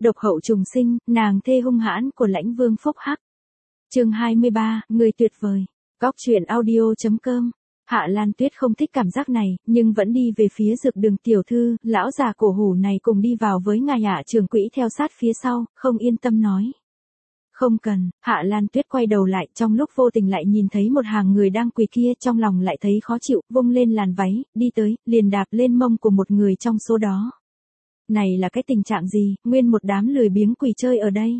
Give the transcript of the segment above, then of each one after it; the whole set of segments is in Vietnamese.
độc hậu trùng sinh, nàng thê hung hãn của Lãnh Vương Phúc Hắc. Chương 23, người tuyệt vời. Góc truyện audio.com. Hạ Lan Tuyết không thích cảm giác này, nhưng vẫn đi về phía Dược Đường. Tiểu thư, lão già cổ hủ này cùng đi vào với ngài Hạ Trường Quỹ theo sát phía sau, không yên tâm nói. Không cần. Hạ Lan Tuyết quay đầu lại, trong lúc vô tình lại nhìn thấy một hàng người đang quỳ kia, trong lòng lại thấy khó chịu, vung lên làn váy, đi tới, liền đạp lên mông của một người trong số đó. Này là cái tình trạng gì, nguyên một đám lười biếng quỳ chơi ở đây.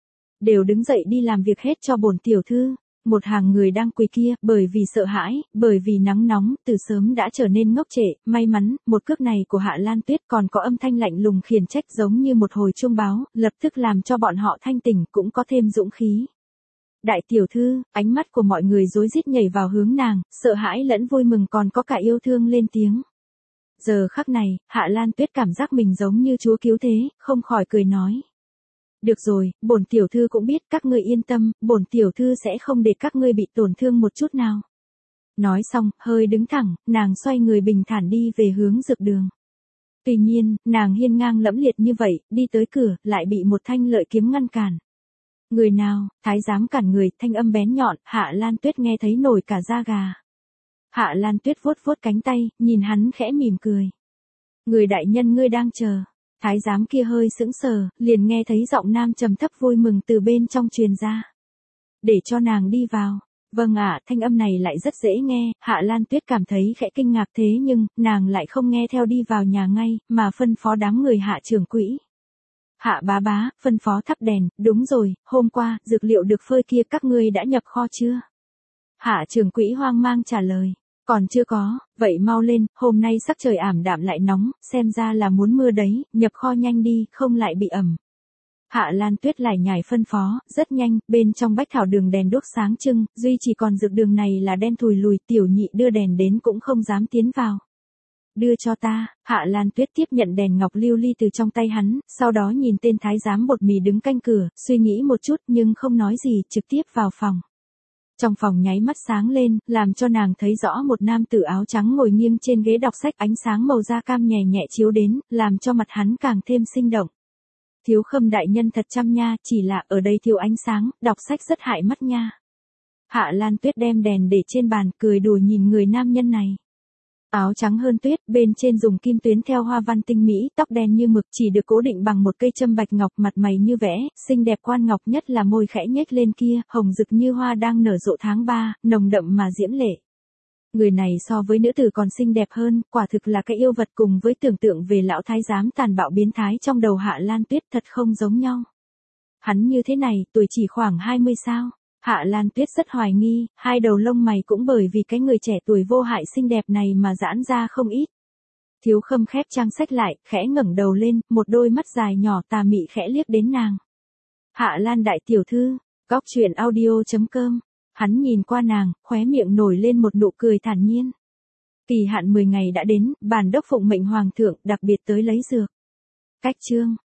Đều đứng dậy đi làm việc hết cho bổn tiểu thư. Một hàng người đang quỳ kia, bởi vì sợ hãi, bởi vì nắng nóng, từ sớm đã trở nên ngốc trệ, may mắn, một cước này của Hạ Lan Tuyết còn có âm thanh lạnh lùng khiển trách giống như một hồi chuông báo, lập tức làm cho bọn họ thanh tỉnh, cũng có thêm dũng khí. Đại tiểu thư, ánh mắt của mọi người rối rít nhảy vào hướng nàng, sợ hãi lẫn vui mừng còn có cả yêu thương lên tiếng. Giờ khắc này, Hạ Lan Tuyết cảm giác mình giống như chúa cứu thế, không khỏi cười nói. Được rồi, bổn tiểu thư cũng biết, các ngươi yên tâm, bổn tiểu thư sẽ không để các ngươi bị tổn thương một chút nào. Nói xong, hơi đứng thẳng, nàng xoay người bình thản đi về hướng Dược Đường. Tuy nhiên, nàng hiên ngang lẫm liệt như vậy, đi tới cửa, lại bị một thanh lợi kiếm ngăn cản. Người nào, thái giám cản người, thanh âm bén nhọn, Hạ Lan Tuyết nghe thấy nổi cả da gà. Hạ Lan Tuyết vuốt vuốt cánh tay, nhìn hắn khẽ mỉm cười. Người đại nhân ngươi đang chờ. Thái giám kia hơi sững sờ, liền nghe thấy giọng nam trầm thấp vui mừng từ bên trong truyền ra. Để cho nàng đi vào. Vâng ạ, thanh âm này lại rất dễ nghe, Hạ Lan Tuyết cảm thấy khẽ kinh ngạc thế nhưng, nàng lại không nghe theo đi vào nhà ngay, mà phân phó đám người Hạ Trường Quỹ. Hạ bá bá, phân phó thắp đèn, đúng rồi, hôm qua, dược liệu được phơi kia các ngươi đã nhập kho chưa? Hạ Trường Quỹ hoang mang trả lời. Còn chưa có, vậy mau lên, hôm nay sắc trời ảm đạm lại nóng, xem ra là muốn mưa đấy, nhập kho nhanh đi, không lại bị ẩm. Hạ Lan Tuyết lại nhảy phân phó, rất nhanh, bên trong bách thảo đường đèn đuốc sáng trưng, duy chỉ còn Dược Đường này là đen thùi lùi, tiểu nhị đưa đèn đến cũng không dám tiến vào. Đưa cho ta. Hạ Lan Tuyết tiếp nhận đèn ngọc lưu ly từ trong tay hắn, sau đó nhìn tên thái giám bột mì đứng canh cửa, suy nghĩ một chút nhưng không nói gì, trực tiếp vào phòng. Trong phòng nháy mắt sáng lên, làm cho nàng thấy rõ một nam tử áo trắng ngồi nghiêng trên ghế đọc sách, ánh sáng màu da cam nhẹ nhẹ chiếu đến, làm cho mặt hắn càng thêm sinh động. Thiếu Khâm đại nhân thật chăm nha, chỉ là ở đây thiếu ánh sáng, đọc sách rất hại mắt nha. Hạ Lan Tuyết đem đèn để trên bàn, cười đùa nhìn người nam nhân này. Áo trắng hơn tuyết, bên trên dùng kim tuyến theo hoa văn tinh mỹ, tóc đen như mực, chỉ được cố định bằng một cây châm bạch ngọc, mặt mày như vẽ, xinh đẹp quan ngọc, nhất là môi khẽ nhếch lên kia, hồng rực như hoa đang nở rộ tháng 3, nồng đậm mà diễm lệ. Người này so với nữ tử còn xinh đẹp hơn, quả thực là cái yêu vật, cùng với tưởng tượng về lão thái giám tàn bạo biến thái trong đầu Hạ Lan Tuyết thật không giống nhau. Hắn như thế này, tuổi chỉ khoảng 20 sao? Hạ Lan Tuyết rất hoài nghi, hai đầu lông mày cũng bởi vì cái người trẻ tuổi vô hại xinh đẹp này mà giãn ra không ít. Thiếu Khâm khép trang sách lại, khẽ ngẩng đầu lên, một đôi mắt dài nhỏ tà mị khẽ liếc đến nàng. Hạ Lan đại tiểu thư, góc truyện audio.com. Hắn nhìn qua nàng, khóe miệng nổi lên một nụ cười thản nhiên. Kỳ hạn 10 ngày đã đến, bản đốc phụng mệnh hoàng thượng đặc biệt tới lấy dược. Cách chương